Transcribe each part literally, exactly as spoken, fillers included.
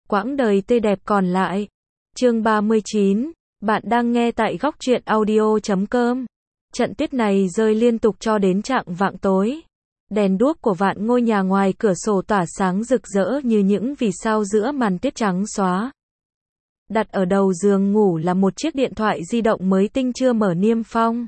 quãng đời tươi đẹp còn lại. Chương ba mươi chín, bạn đang nghe tại góc truyện audio chấm com. Trận tuyết này rơi liên tục cho đến chạng vạng tối. Đèn đuốc của vạn ngôi nhà ngoài cửa sổ tỏa sáng rực rỡ như những vì sao giữa màn tuyết trắng xóa. Đặt ở đầu giường ngủ là một chiếc điện thoại di động mới tinh chưa mở niêm phong.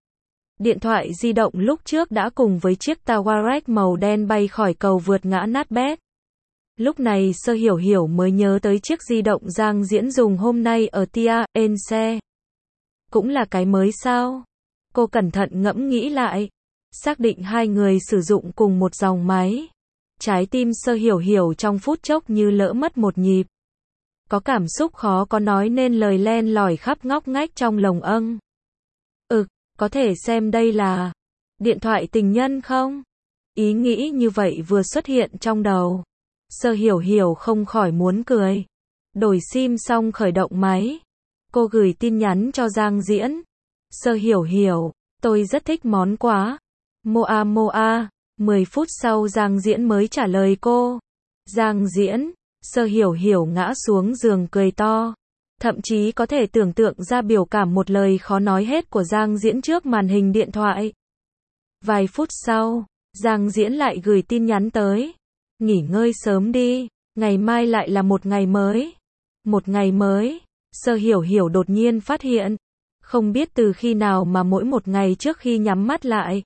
Điện thoại di động lúc trước đã cùng với chiếc Tawarex màu đen bay khỏi cầu vượt ngã nát bét. Lúc này Sơ Hiểu Hiểu mới nhớ tới chiếc di động Giang Diễn dùng hôm nay ở Tia, en xe. Cũng là cái mới sao? Cô cẩn thận ngẫm nghĩ lại. Xác định hai người sử dụng cùng một dòng máy. Trái tim Sơ Hiểu Hiểu trong phút chốc như lỡ mất một nhịp. Có cảm xúc khó có nói nên lời len lỏi khắp ngóc ngách trong lồng âng. Ừ, có thể xem đây là điện thoại tình nhân không? Ý nghĩ như vậy vừa xuất hiện trong đầu. Sơ Hiểu Hiểu không khỏi muốn cười. Đổi sim xong khởi động máy. Cô gửi tin nhắn cho Giang Diễn. Sơ Hiểu Hiểu, tôi rất thích món quá. Moa Moa, mười phút sau Giang Diễn mới trả lời cô. Giang Diễn, Sơ Hiểu Hiểu ngã xuống giường cười to. Thậm chí có thể tưởng tượng ra biểu cảm một lời khó nói hết của Giang Diễn trước màn hình điện thoại. Vài phút sau, Giang Diễn lại gửi tin nhắn tới. Nghỉ ngơi sớm đi, ngày mai lại là một ngày mới. Một ngày mới, Sơ Hiểu Hiểu đột nhiên phát hiện. Không biết từ khi nào mà mỗi một ngày trước khi nhắm mắt lại,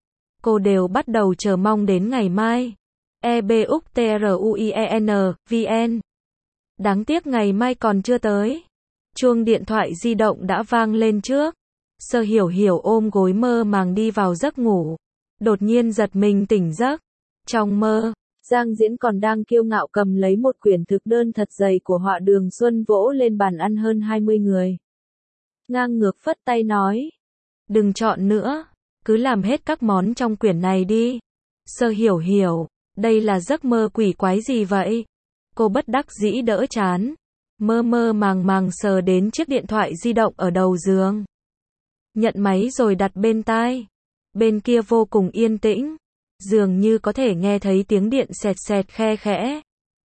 cô đều bắt đầu chờ mong đến ngày mai. E B U K T R U I E N, V N. Đáng tiếc ngày mai còn chưa tới. Chuông điện thoại di động đã vang lên trước. Sơ Hiểu Hiểu ôm gối mơ màng đi vào giấc ngủ. Đột nhiên giật mình tỉnh giấc. Trong mơ, Giang Diễn còn đang kiêu ngạo cầm lấy một quyển thực đơn thật dày của Họa Đường Xuân vỗ lên bàn ăn hơn hai mươi người. Ngang ngược phất tay nói. Đừng chọn nữa, cứ làm hết các món trong quyển này đi. Sơ Hiểu Hiểu, đây là giấc mơ quỷ quái gì vậy? Cô bất đắc dĩ đỡ chán. Mơ mơ màng màng sờ đến chiếc điện thoại di động ở đầu giường. Nhận máy rồi đặt bên tai. Bên kia vô cùng yên tĩnh. Dường như có thể nghe thấy tiếng điện sẹt sẹt khe khẽ.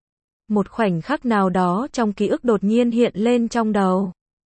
Một khoảnh khắc nào đó trong ký ức đột nhiên hiện lên trong đầu.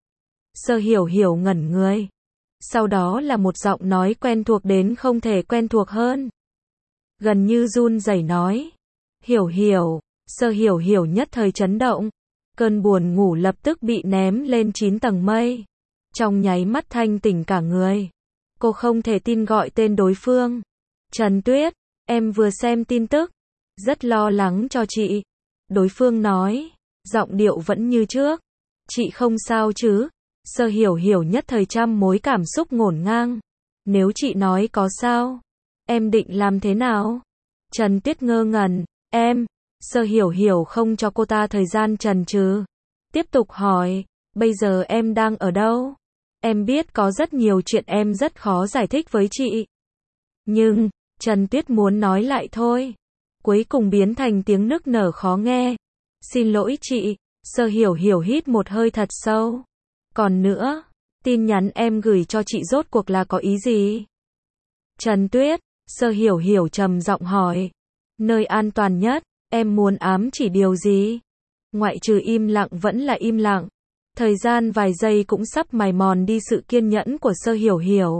Sơ Hiểu Hiểu ngẩn người. Sau đó là một giọng nói quen thuộc đến không thể quen thuộc hơn. Gần như run rẩy nói. Hiểu Hiểu. Sơ Hiểu Hiểu nhất thời chấn động. Cơn buồn ngủ lập tức bị ném lên chín tầng mây. Trong nháy mắt thanh tỉnh cả người. Cô không thể tin gọi tên đối phương. Trần Tuyết, em vừa xem tin tức. Rất lo lắng cho chị. Đối phương nói. Giọng điệu vẫn như trước. Chị không sao chứ? Sơ Hiểu Hiểu nhất thời trăm mối cảm xúc ngổn ngang. Nếu chị nói có sao, em định làm thế nào? Trần Tuyết ngơ ngẩn. Em. Sơ Hiểu Hiểu không cho cô ta thời gian chần chừ. Tiếp tục hỏi. Bây giờ em đang ở đâu? Em biết có rất nhiều chuyện em rất khó giải thích với chị. Nhưng, Trần Tuyết muốn nói lại thôi. Cuối cùng biến thành tiếng nức nở khó nghe. Xin lỗi chị. Sơ Hiểu Hiểu hít một hơi thật sâu. Còn nữa, tin nhắn em gửi cho chị rốt cuộc là có ý gì? Trần Tuyết, Sơ Hiểu Hiểu trầm giọng hỏi. Nơi an toàn nhất, em muốn ám chỉ điều gì? Ngoại trừ im lặng vẫn là im lặng. Thời gian vài giây cũng sắp mài mòn đi sự kiên nhẫn của Sơ Hiểu Hiểu.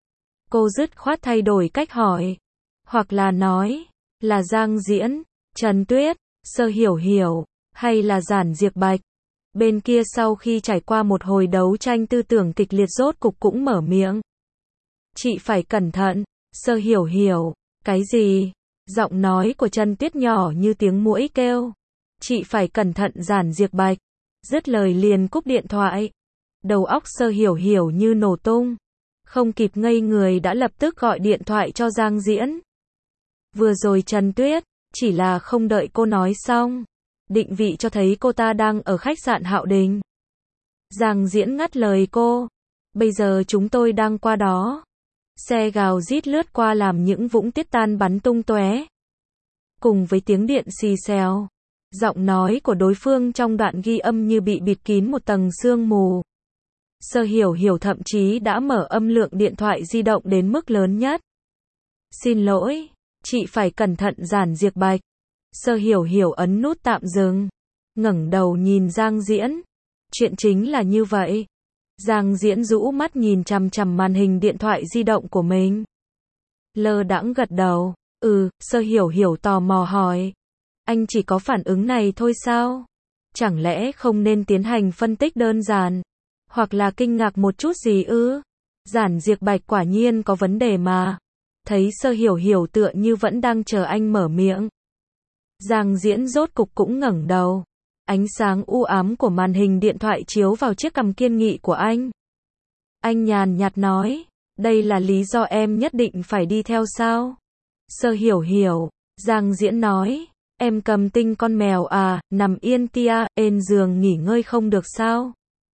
Cô dứt khoát thay đổi cách hỏi. Hoặc là nói, là Giang Diễn, Trần Tuyết, Sơ Hiểu Hiểu, hay là Giản Diệp Bạch? Bên kia sau khi trải qua một hồi đấu tranh tư tưởng kịch liệt rốt cục cũng mở miệng. Chị phải cẩn thận. Sơ Hiểu Hiểu. Cái gì? Giọng nói của Trần Tuyết nhỏ như tiếng muỗi kêu. Chị phải cẩn thận Giản Diệp Bạch. Dứt lời liền cúp điện thoại. Đầu óc Sơ Hiểu Hiểu như nổ tung. Không kịp ngây người đã lập tức gọi điện thoại cho Giang Diễn. Vừa rồi Trần Tuyết, chỉ là không đợi cô nói xong. Định vị cho thấy cô ta đang ở khách sạn Hạo Đình. Giang Diễn ngắt lời cô. Bây giờ chúng tôi đang qua đó. Xe gào rít lướt qua làm những vũng tiết tan bắn tung tóe. Cùng với tiếng điện xì xèo. Giọng nói của đối phương trong đoạn ghi âm như bị bịt kín một tầng sương mù. Sơ Hiểu Hiểu thậm chí đã mở âm lượng điện thoại di động đến mức lớn nhất. Xin lỗi, chị phải cẩn thận Giản Diệp Bạch. Sơ Hiểu Hiểu ấn nút tạm dừng. ngẩng đầu nhìn Giang Diễn. Chuyện chính là như vậy. Giang Diễn rũ mắt nhìn chằm chằm màn hình điện thoại di động của mình. Lơ đãng gật đầu. Ừ, Sơ Hiểu Hiểu tò mò hỏi. Anh chỉ có phản ứng này thôi sao? Chẳng lẽ không nên tiến hành phân tích đơn giản? Hoặc là kinh ngạc một chút gì ư? Giản Diệp Bạch quả nhiên có vấn đề mà. Thấy Sơ Hiểu Hiểu tựa như vẫn đang chờ anh mở miệng. Giang Diễn rốt cục cũng ngẩng đầu. Ánh sáng u ám của màn hình điện thoại chiếu vào chiếc cằm kiên nghị của anh. Anh nhàn nhạt nói, đây là lý do em nhất định phải đi theo sao? Sơ Hiểu Hiểu, Giang Diễn nói, em cầm tinh con mèo à, nằm yên tia, ên giường nghỉ ngơi không được sao?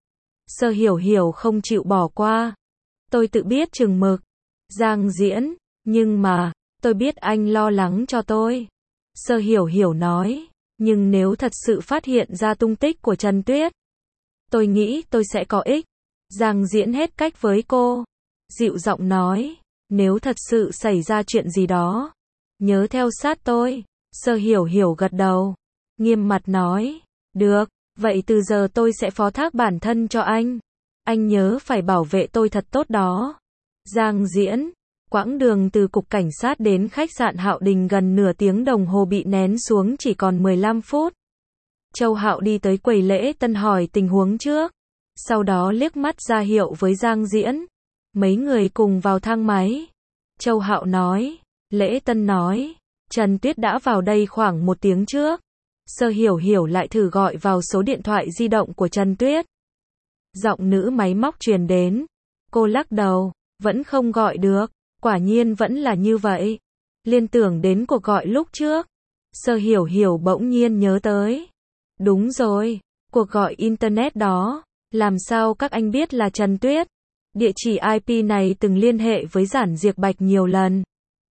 Sơ Hiểu Hiểu không chịu bỏ qua. Tôi tự biết chừng mực. Giang Diễn, nhưng mà, tôi biết anh lo lắng cho tôi. Sơ Hiểu Hiểu nói, nhưng nếu thật sự phát hiện ra tung tích của Trần Tuyết, tôi nghĩ tôi sẽ có ích. Giang Diễn hết cách với cô. Dịu giọng nói, nếu thật sự xảy ra chuyện gì đó, nhớ theo sát tôi. Sơ Hiểu Hiểu gật đầu. Nghiêm mặt nói, được, vậy từ giờ tôi sẽ phó thác bản thân cho anh. Anh nhớ phải bảo vệ tôi thật tốt đó. Giang Diễn, quãng đường từ cục cảnh sát đến khách sạn Hạo Đình gần nửa tiếng đồng hồ bị nén xuống chỉ còn mười lăm phút. Châu Hạo đi tới quầy lễ tân hỏi tình huống trước. Sau đó liếc mắt ra hiệu với Giang Diễn. Mấy người cùng vào thang máy. Châu Hạo nói, lễ tân nói, Trần Tuyết đã vào đây khoảng một tiếng trước. Sơ Hiểu Hiểu lại thử gọi vào số điện thoại di động của Trần Tuyết. Giọng nữ máy móc truyền đến. Cô lắc đầu, vẫn không gọi được. Quả nhiên vẫn là như vậy. Liên tưởng đến cuộc gọi lúc trước. Sơ Hiểu Hiểu bỗng nhiên nhớ tới. Đúng rồi, cuộc gọi internet đó. Làm sao các anh biết là Trần Tuyết? Địa chỉ i pê này từng liên hệ với Giản Diệp Bạch nhiều lần.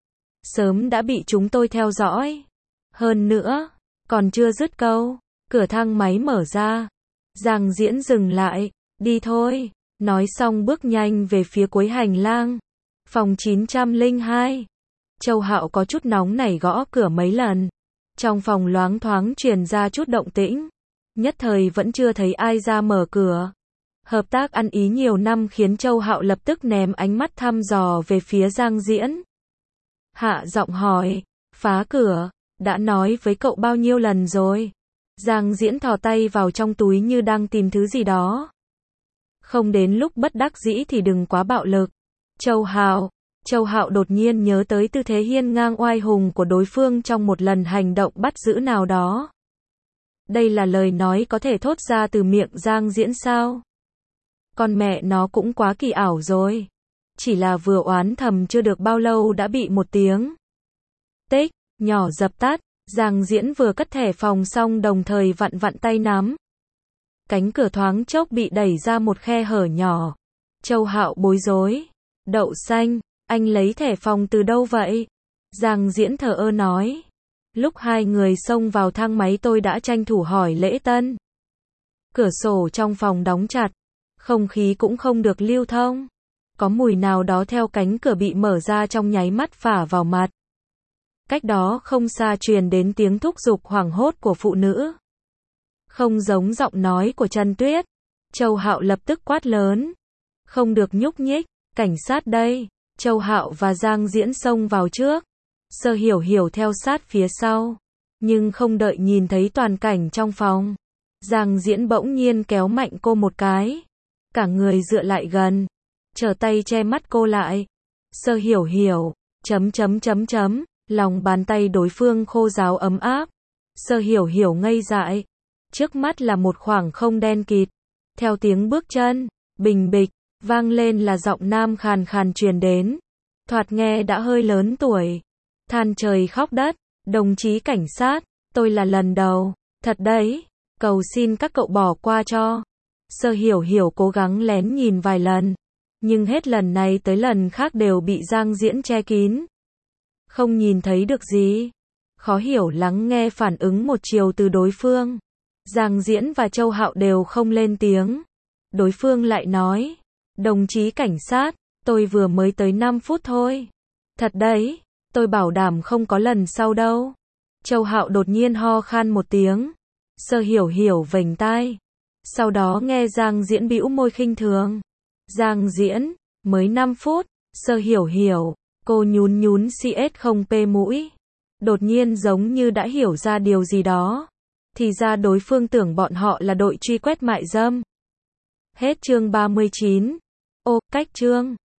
Sớm đã bị chúng tôi theo dõi. Hơn nữa, còn chưa dứt câu. Cửa thang máy mở ra. Giang Diễn dừng lại. Đi thôi. Nói xong bước nhanh về phía cuối hành lang. Phòng chín trăm lẻ hai. Châu Hạo có chút nóng nảy gõ cửa mấy lần. Trong phòng loáng thoáng truyền ra chút động tĩnh. Nhất thời vẫn chưa thấy ai ra mở cửa. Hợp tác ăn ý nhiều năm khiến Châu Hạo lập tức ném ánh mắt thăm dò về phía Giang Diễn. Hạ giọng hỏi, phá cửa, đã nói với cậu bao nhiêu lần rồi? Giang Diễn thò tay vào trong túi như đang tìm thứ gì đó. Không đến lúc bất đắc dĩ thì đừng quá bạo lực. Châu Hạo, Châu Hạo đột nhiên nhớ tới tư thế hiên ngang oai hùng của đối phương trong một lần hành động bắt giữ nào đó. Đây là lời nói có thể thốt ra từ miệng Giang Diễn sao? Con mẹ nó cũng quá kỳ ảo rồi. Chỉ là vừa oán thầm chưa được bao lâu đã bị một tiếng tích nhỏ dập tắt. Giang Diễn vừa cất thẻ phòng xong đồng thời vặn vặn tay nắm. Cánh cửa thoáng chốc bị đẩy ra một khe hở nhỏ. Châu Hạo bối rối. Đậu xanh, anh lấy thẻ phòng từ đâu vậy? Giang Diễn thờ ơ nói. Lúc hai người xông vào thang máy tôi đã tranh thủ hỏi lễ tân. Cửa sổ trong phòng đóng chặt. Không khí cũng không được lưu thông. Có mùi nào đó theo cánh cửa bị mở ra trong nháy mắt phả vào mặt. Cách đó không xa truyền đến tiếng thúc giục hoảng hốt của phụ nữ. Không giống giọng nói của Trần Tuyết. Châu Hạo lập tức quát lớn. Không được nhúc nhích, cảnh sát đây. Châu Hạo và Giang Diễn xông vào trước. Sơ Hiểu Hiểu theo sát phía sau. Nhưng không đợi nhìn thấy toàn cảnh trong phòng. Giang Diễn bỗng nhiên kéo mạnh cô một cái. Cả người dựa lại gần. Trở tay che mắt cô lại. Sơ Hiểu Hiểu, chấm chấm chấm chấm, lòng bàn tay đối phương khô ráo ấm áp. Sơ Hiểu Hiểu ngây dại. Trước mắt là một khoảng không đen kịt. Theo tiếng bước chân, bình bịch, vang lên là giọng nam khàn khàn truyền đến. Thoạt nghe đã hơi lớn tuổi. Than trời khóc đất, đồng chí cảnh sát, tôi là lần đầu, thật đấy, cầu xin các cậu bỏ qua cho. Sơ Hiểu Hiểu cố gắng lén nhìn vài lần, nhưng hết lần này tới lần khác đều bị Giang Diễn che kín. Không nhìn thấy được gì. Khó hiểu lắng nghe phản ứng một chiều từ đối phương. Giang Diễn và Châu Hạo đều không lên tiếng. Đối phương lại nói, đồng chí cảnh sát, tôi vừa mới tới năm phút thôi. Thật đấy, tôi bảo đảm không có lần sau đâu. Châu Hạo đột nhiên ho khan một tiếng. Sơ Hiểu Hiểu vểnh tai. Sau đó nghe Giang Diễn bĩu môi khinh thường. Giang Diễn, mới năm phút, Sơ Hiểu Hiểu, cô nhún nhún xê ét không pê mũi. Đột nhiên giống như đã hiểu ra điều gì đó. Thì ra đối phương tưởng bọn họ là đội truy quét mại dâm. Hết chương ba mươi chín. Ô, cách chương.